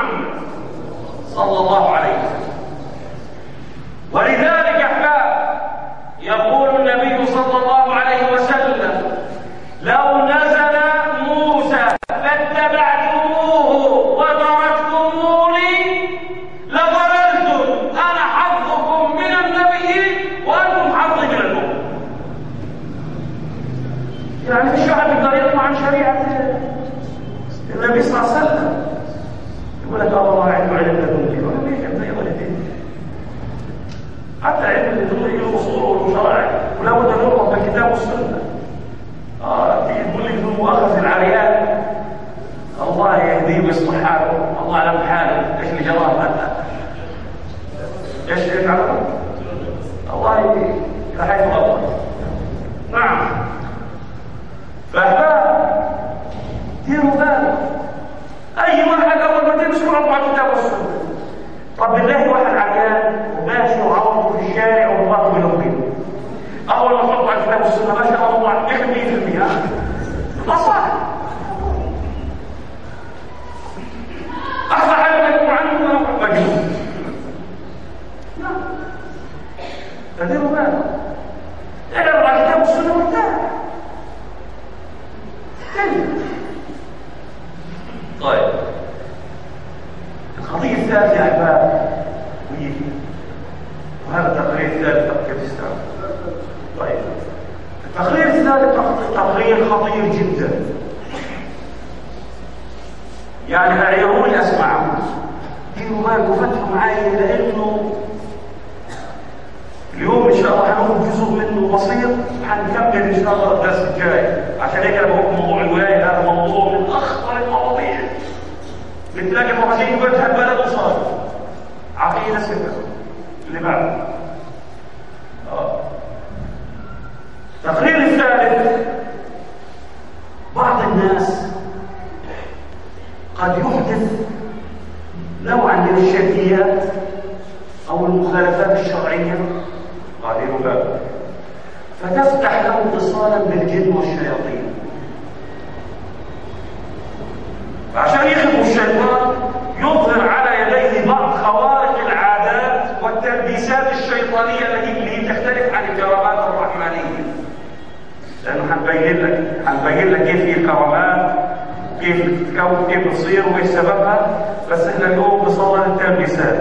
تقول لي الاصول والشرائع ولا بد ان يربط بالكتاب والسنه. اه تيجي تقول لي بالمؤاخذه العريان الله يهديه ويصلح حاله، الله اعلم حاله، ايش اللي جراه؟ ايش ايش عمل؟ الله يهديه الى حيث غلط. نعم. فاحباب ديروا بالك، اي واحد اول ما تمشي يقعد مع الكتاب والسنه. طب بالله واحد عريان وماشي وعوضه في الشارع ومراته بينه اول ما تحط على الكتاب والسنه ما شاء الله يخدم مية بالمية. ما صح. احسن حاجه يكون عنده مجنون. فديروا بالك، اعرض على الكتاب والسنه وارتاح. طيب القضيه الثالثه يا احباب، وهذا التقرير الثالث تقرير الاسلام. طيب التقرير الثالث تقرير خطير جدا، يعني اعيروني اسمعه، ديروا بالكم فتحوا معي، لانه اليوم ان شاء الله هنقول جزء منه بسيط، هنكمل ان شاء الله الدرس الجاي. عشان هيك انا بقول موضوع الولايه هذا موضوع من اخطر المواضيع. بتلاقي المراجعين بيتها البلد وصار عقيده سته اللي بعده. اه التقرير الثالث، بعض الناس قد يحدث نوعا من الشركيات او المخالفات الشرعيه، قادروا بالك، فتفتح له اتصالا بالجن والشياطين. فعشان يخدموا الشيطان يظهر على يديه بعض خوارق العادات والتلبيسات الشيطانيه التي تختلف عن الكرامات الرحمانيه. لانه حنبين لك حنبين لك كيف هي الكرامات، كيف تتكون، كيف تصير، وايش سببها، بس احنا اليوم بصدد التلبيسات.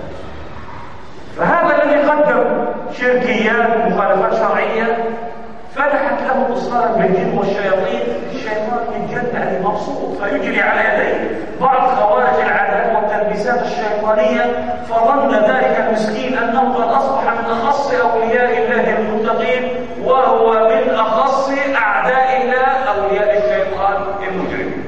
فهذا الذي قدم شركيات ومخالفات شرعيه فتحت له اتصالا بالجن والشياطين، الشيطان يتجنى مبسوط فيجري على يديه بعض خوارج العادات والتلبيسات الشيطانيه، فظن ذلك المسكين انه قد اصبح من اخص اولياء الله المتقين، وهو من اخص اعداء الله اولياء الشيطان المجرمين.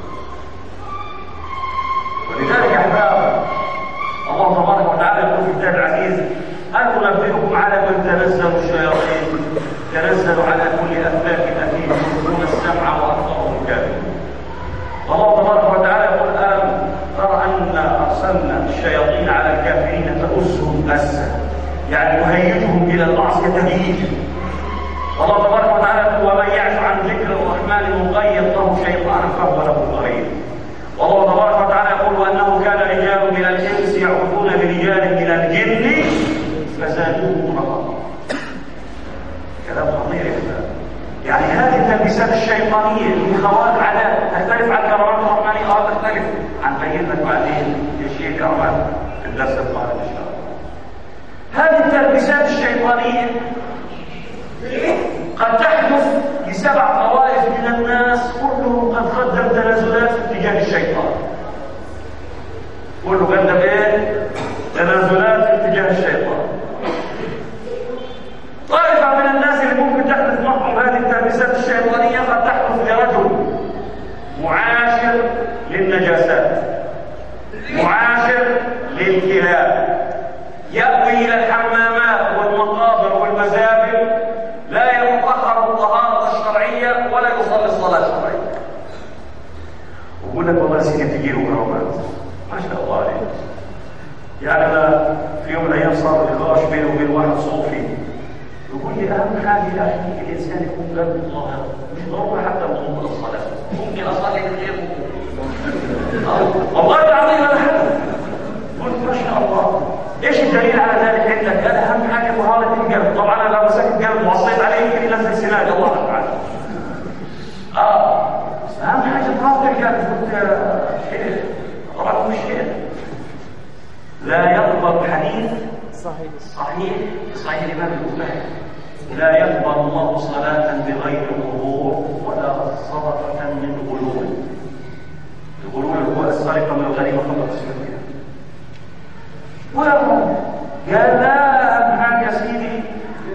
ولذلك يا احباب الله تبارك وتعالى يقول في الكتاب العزيز: هل انبئكم على من تنزل الشياطين؟ تنزل على كل افاك اثيم يلقون السمع واكثرهم كاذبون. والله تبارك وتعالى يقول: الم ترى ان ارسلنا الشياطين على الكافرين تؤزهم اسا، يعني نهيجهم الى المعصيه تهييجا. والله تبارك وتعالى يقول: ومن يعش عن ذكر الرحمن نقيض له شيطانا فهو له قريب. والله تبارك وتعالى يقول: وانه كان رجال من الانس يعوذون برجال من الجن فزادوهم رهقا. كلام خطير يا اخوان. يعني هذه التلبيسات الشيطانيه من خوارق عادات تختلف عن كرامات الرحمن، اه تختلف. هنبين لك بعدين ايش هي كرامات في الدرس القادم ان شاء الله. هذه التلبيسات الشيطانيه قد تحدث لسبع طوائف من الناس، كلهم قد قدم تنازلات في اتجاه الشيطان. كله قدم ايه؟ تنازلات في اتجاه الشيطان. طائفه من الناس اللي ممكن تحدث معهم هذه التلبيسات الشيطانيه قد تحدث لرجل معاشر للنجاسات، معاشر للكلاب، يأوي الى الحمامات والمقابر والمزابل، لا يتأخر الطهارة الشرعية ولا يصلي الصلاة الشرعية. ويقول لك: والله سيدي تجي له كرامات، ما شاء الله عليك. يعني أنا في يوم من الأيام صار نقاش بيني وبين واحد صوفي، يقول لي: أهم حاجة يا أخي الإنسان يكون قلبه طاهر، مش ضروري حتى وضوء الصلاة، ممكن أصلي من غير وضوء. والله العظيم أنا حدث قلت: ما شاء الله. ايش الدليل على ذلك عندك؟ قال: اهم حاجه طهاره القلب. طبعا انا لو مسكت قلب وعصيت عليه يمكن ينزل سنان، الله تعالى. اه اهم حاجه طهاره القلب. قلت: يا شيخ طبعا مش شيخ، لا يقبل حديث صحيح صحيح صحيح الامام البخاري: لا يقبل الله صلاه بغير وضوء ولا صدقه من غلول. الغلول هو السرقه من الغنيمه قبل تسليمها. ولما قال: لا أهم حاجة يا سيدي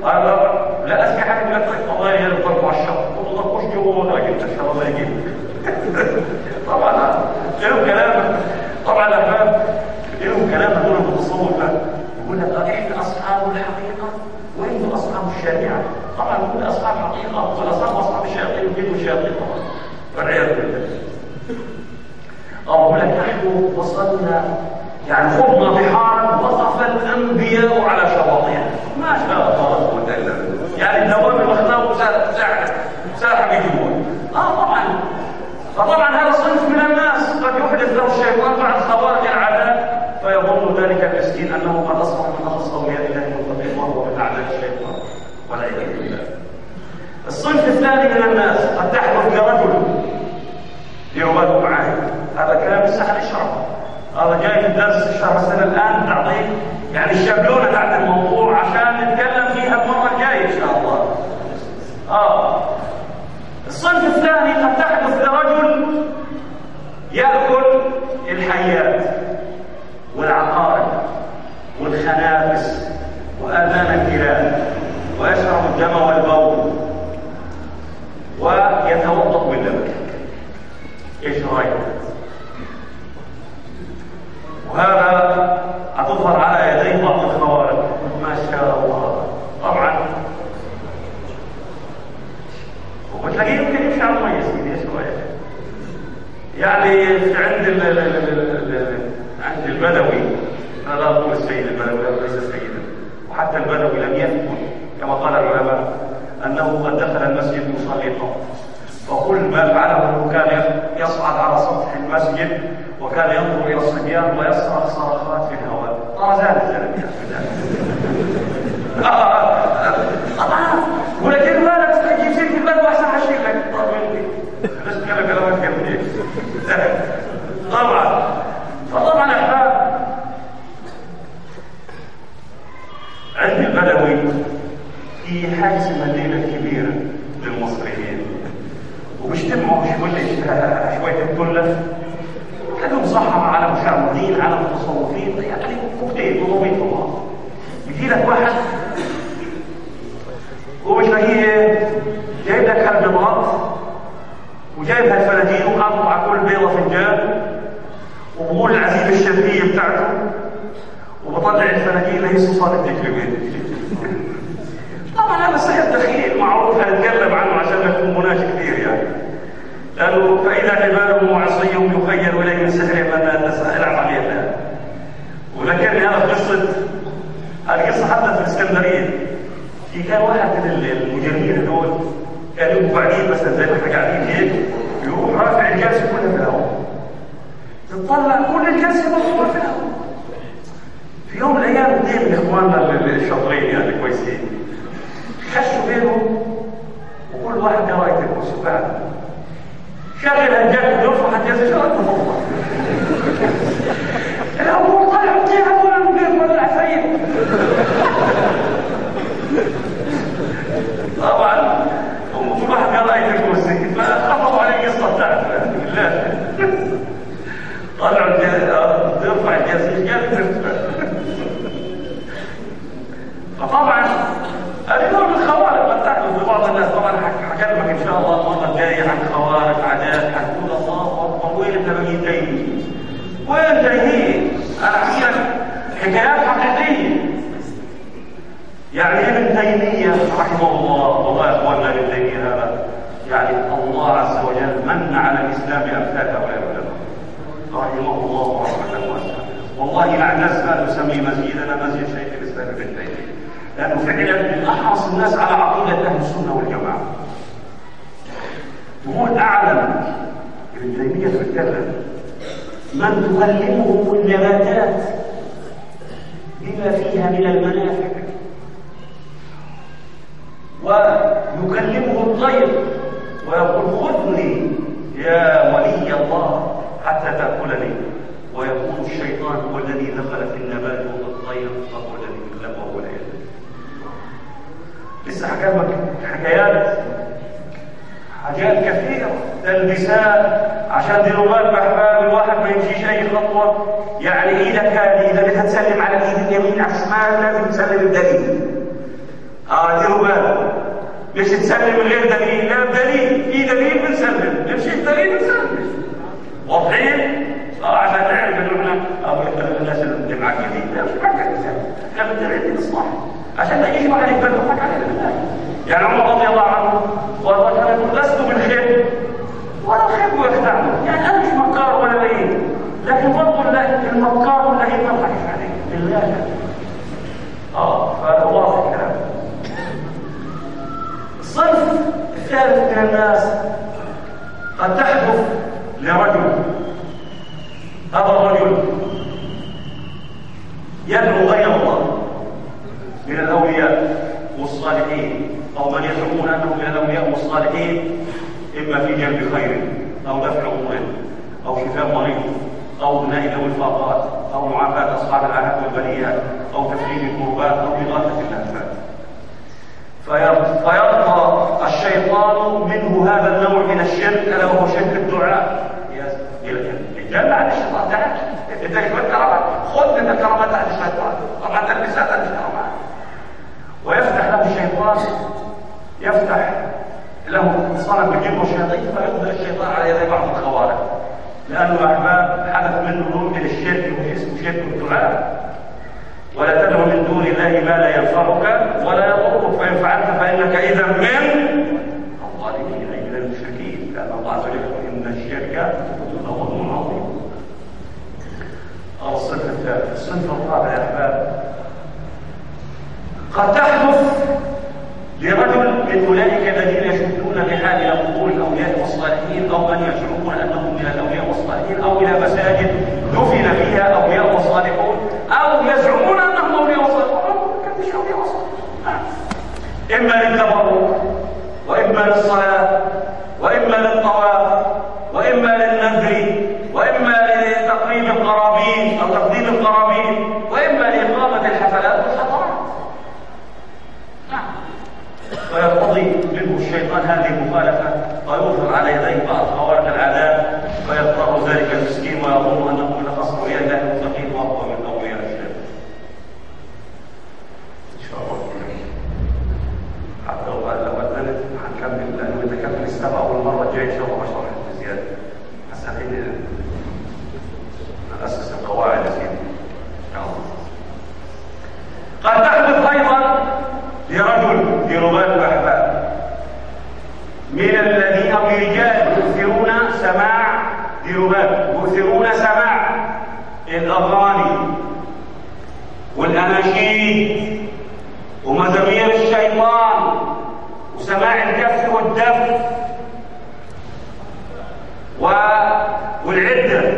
قال لا أذكى حاجة لك الله يضرب على الشر، والله خش جوه والله جبت الشر الله يجيب. طبعا لهم كلام، طبعا الأحباب لهم كلام هدول المتصوف يقول لك إحنا أصحاب الحقيقة وإنتم أصحاب الشريعة. طبعا كل أصحاب حقيقة والأصحاب أصحاب الشياطين وكيدوا الشياطين طبعا والعياذ بالله. أقول لك نحن وصلنا يعني خضنا بحارا وقف الأنبياء على شواطئها ما شاء الله قوة إلا بالله. يعني الدوام الأخلاق ساحة ساحة بجوه. آه طبعا. فطبعا هذا صنف من الناس قد يحدث له الشيطان بعد خوارج العادات فيظن ذلك المسكين أنه قد أصبح من أخص أولياء الله المتقين وهو من أعداء الشيطان والعياذ بالله. الصنف الثاني من الناس قد تحدث لرجل يعبد معاه. هذا كلام السهل الشرع. هذا جاي في الدرس الشهر السنة الآن تعطيك يعني الشابلونة تحت الموضوع عشان نتكلم فيها المرة الجاية إن شاء الله. آه. الصنف الثاني قد تحدث لرجل يأكل الحيات والعقارب والخنافس وآذان الكلاب ويشرب الدم والبول ويتوضأ باللبن. ايش رايك؟ وهذا هتظهر على يدي بعض الخوارج ما شاء الله. طبعا وبتلاقيه يمكن يمشي على الميه سيدي. ايش رايك؟ يعني عند ال ال ال عند البدوي هذا هو السيد البدوي ليس سيدا، وحتى البدوي لم يثبت كما قال العلماء انه قد دخل المسجد يصلي فقط، وكل ما فعله انه كان يصعد على سطح المسجد وكان ينظر الى الصبيان ويصرخ صرخات في الهواء. ترى زاد الزلمه طبعا ولكن ما لك تجيب سيره البلد واحسن حشيك لك بس كلام كلامك كلمتين. طبعا فطبعا احباب عند البدوي في حاجز المدينه الكبيره للمصريين وبيجتمعوا شويه شويه الكلف عندهم صحة على مشعوذين على متصوفين يعني كوكتيل وضبيط الله. يجي لك واحد وبتلاقيه جايب لك هالبيضات وجايب هالفناجين وحاطط على كل بيضة فنجان وبقول العزيمة الشرقية بتاعته وبطلع الفناجين لهي صوصات التكلمين. طبعا هذا سحر دخيل معروف هنتكلم عنه عشان ما يكون مناش كثير يعني. قالوا فإذا حبالهم وعصيهم يخيل إليه من سحر من العب عليه الآن. ولكن هذا قصة القصة حتى في الإسكندرية في كان واحد من المجرمين هذول كانوا يبقوا قاعدين مثلا زي ما احنا قاعدين هيك يروح رافع الجالسة كلها في الهواء تطلع كل الجالسة مطلوبة في الهواء. في يوم من الأيام اثنين من إخواننا الشاطرين يعني كويسين خشوا بينهم وكل واحد قراية الكرسي بعد شغل الجاك يرفع الجاز شغل الموضوع الأمور طالع طيعة ولا المدير ولا العفاية. طبعا كل واحد قراية الكرسي فخفضوا عليه القصة بتاعته بالله طلعوا الجاز يرفع الجاز الجاز فطبعا هذه نوع من الخوارج قد تحدث لبعض الناس. طبعا حكلمك ان شاء الله المره الجايه عن خوارج عادات حتقول الله اكبر وين انت بقيت جايين؟ وين جايين؟ انا احكي لك حكايات حقيقيه. يعني ابن تيميه رحمه الله والله يا اخواننا ابن تيميه هذا يعني الله عز وجل من على الاسلام امثال هؤلاء العلماء رحمه الله رحمه واسعه. والله مع الناس كانوا نسمي مسجدنا مسجد شيخ الاسلام ابن تيميه لأنه فعلا من أحرص الناس على عقيدة أهل السنة والجماعة. يقول أعلم ابن تيمية يتكلم من تكلمه النباتات بما فيها من المنافع ويكلمه الطير ويقول خذني يا ولي الله حتى تأكلني ويكون الشيطان هو الذي دخل في النبات والطير فهو الذي يكلمه وهو العلم. لسه حكامك حكايات حاجات كثيرة تلبسات عشان ديروا بالك احباب الواحد ما يمشيش اي خطوة. يعني ايدك هذه اذا بدها تسلم على الايد اليمين على الشمال لازم تسلم الدليل اه ديروا بالكم، مش تسلم من غير دليل، لا بدليل، في دليل بنسلم، مش دليل بنسلم. واضحين؟ اه عشان نعرف انه احنا او الناس اللي معاك جديد، لا مش معاك جديد، احنا بنتبع الاصلاح عشان ما يجيش واحد يتبلغ علينا بالله. يعني عمر رضي الله عنه وكان يقول لست بالخير ولا الخير يخدعني، يعني انا مش مكار ولا لئيم، لكن برضه المكار واللئيم ما بضحكش عليه بالله. اه فواضح الكلام. الصنف الثالث من الناس قد تحدث لرجل، هذا الرجل يدعو غير الله من الاولياء والصالحين، او من يزعمون انهم من الاولياء والصالحين، اما في جلب خير او دفع امور او شفاء مريض او بناء ذوي الفاقات او معافاه اصحاب العاهات والبليات او تفريج الكربات او اغاثه الاهفاد. فيرضى الشيطان منه هذا النوع من الشرك الا وهو شرك الدعاء. يجمع على الشيطان، تعال انت شويه كرامات، خذ من الكرامات عند الشيطان، طبعا تلبسات عند الكرامات. ويفتح له الشيطان، يفتح له صنم الجن والشياطين، فيقبل الشيطان على يدي بعض الخوارج، لانه احباب حدث منه نوع من الشرك واسمه شرك الدعاء. ولا تدعو من دون الله ما لا ينفعك ولا يضرك، فان فعلت فانك اذا من الظالمين اي من المشركين، لان الله عز وجل يقول ان الشرك لظلم عظيم. او الصنف الثالث. الصنف الرابع يا احباب قد تحدث لرجل من اولئك الذين يشدون بحال الى قبور الاولياء والصالحين، او من يزعمون انهم من الاولياء والصالحين، او الى مساجد دفن فيها اولياء وصالحون، او يزعمون انهم اولياء وصالحون، كم مش اولياء وصالحون، اما للتبرك واما للصلاه واما للطواف واما للنذر واما لتقريب القرابين او تقديم القرابين واما لاقامه الحفلات والحضارات. ويقتضي منه الشيطان هذه المخالفه ويظهر على يديه بعض خوارق العادات، فيضطر ذلك المسكين ويظن انه من خصم اولياء الله المتقين وهو من اولياء الشيطان. ان شاء الله حتى لو لو اذنت هنكمل، لانه نتكمل السبعه اول مره الجايه ان شاء الله بشرح بزياده. حسنا ناسس القواعد يا سيدي. قد تحدث ايضا لرجل في رباط الاحباب من الذين او رجال يؤثرون سماع ديروبات، يؤثرون سماع الاغاني والاناشيد ومزامير الشيطان وسماع الكف والدف والعده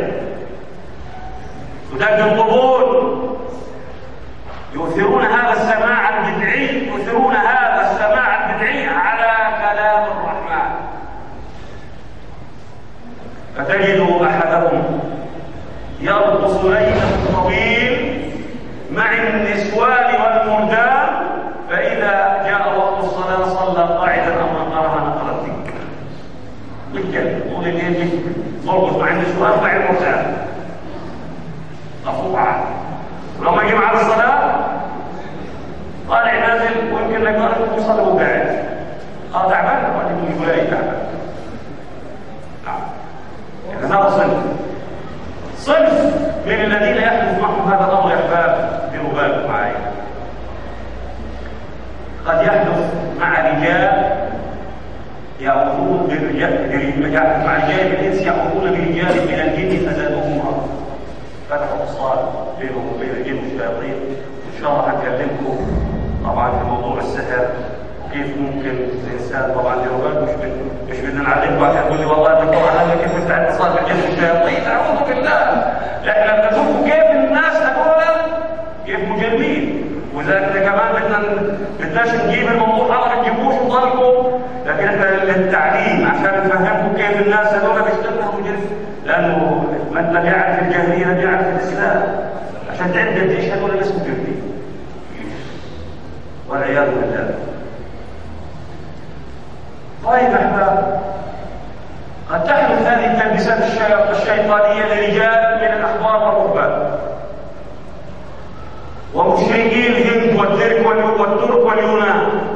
ودق القبور، يؤثرون هذا السماع البدعي، يؤثرون هذا السماع البدعي على كلام الرحمن. فتجد احدهم يرقص ليلا طويل مع النسوان والمردان، فاذا جاء وقت الصلاه صلى قاعدا او نقرها نقرا الذكر. بالكلمه طول الليل يرقص مع النسوان مع المردان، مفروض عنه. ولما يجي مع الصلاه طالع نازل ويمكن لك يقول يصلي وقاعد، اه تعبان ولا يقول ايه تعبان. نعم. هذا صنف صنف من الذين يحدث معهم هذا الامر يا احباب. ديروا بالكم معي، قد يحدث مع رجال يأخذون بالرجال، يحدث مع رجال من الانس يأخذون برجال من الجن فزادوهم مرض، فتحوا اتصال بينهم وبين الجن والشياطين. وان شاء الله هنكلمكم طبعا في موضوع السحر وكيف ممكن الانسان طبعا ديروبات، مش بن مش بدنا نعلمكم عشان تقول لي والله يا دكتور انا كيف انت اتصال بالجن والشياطين، اعوذ بالله. احنا بنشوف كيف الناس هذول كيف مجرمين، ولذلك كمان بدنا بدناش نجيب الموضوع هذا ما نجيبوش نضلكم، لكن احنا للتعليم عشان نفهمكم كيف الناس هذول بيشتغلوا مجرم، لانه ما انت قاعد في الجاهليه قاعد في الاسلام عشان تعرف قديش هذول الناس مجرمين والعياذ بالله. طيب احباب، قد تحدث هذه التلبيسات الشيطانيه لرجال من الاحبار والرهبان ومشركي الهند والترك والترك واليونان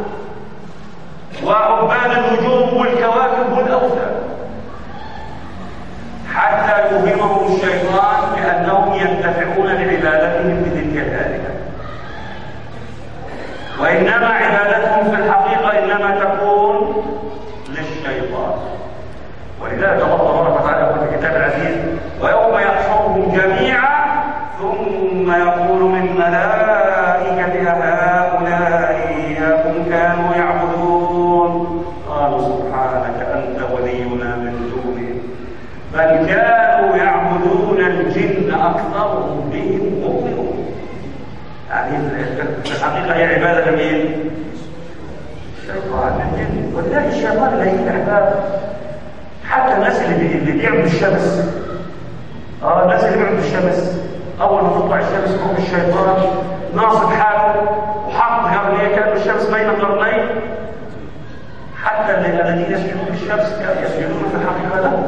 وإنما عبادتهم في الحقيقة إنما تكون للشيطان. ولذلك الله تبارك وتعالى في الكتاب العزيز: ويوم يحشرهم جميعا ثم يقول للملائكة هؤلاء إياكم كانوا يعبدون قالوا سبحانك أنت ولينا من دونهم بل كانوا يعبدون الجن أكثرهم بهم مؤمنون. يعني في الحقيقة هي عبادة مين؟ الشيطان الجن. ولذلك الشيطان اللي هيجي الأحباب حتى الناس اللي اللي بيعبدوا الشمس، اه الناس اللي بيعبدوا الشمس اول ما تطلع الشمس يقوم الشيطان ناصب حاله وحط قرنيه كان الشمس بين قرنين، حتى الذين يسجدون للشمس يسجدون في الحقيقه له.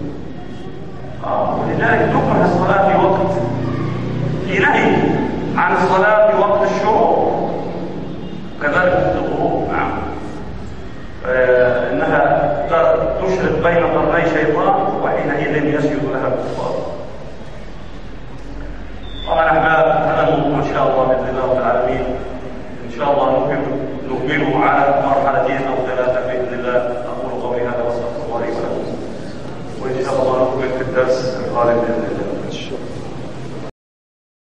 اه ولذلك تكره الصلاه في وقت في نهي عن الصلاه في وقت الشروق وكذلك وقت الغروب. نعم آه انها تشرق بين قرني شيطان وحينئذ يسجد لها الكفار. طبعا احباب هذا الموضوع ان شاء الله باذن الله رب العالمين ان شاء الله نكمله على مرحلتين او ثلاثه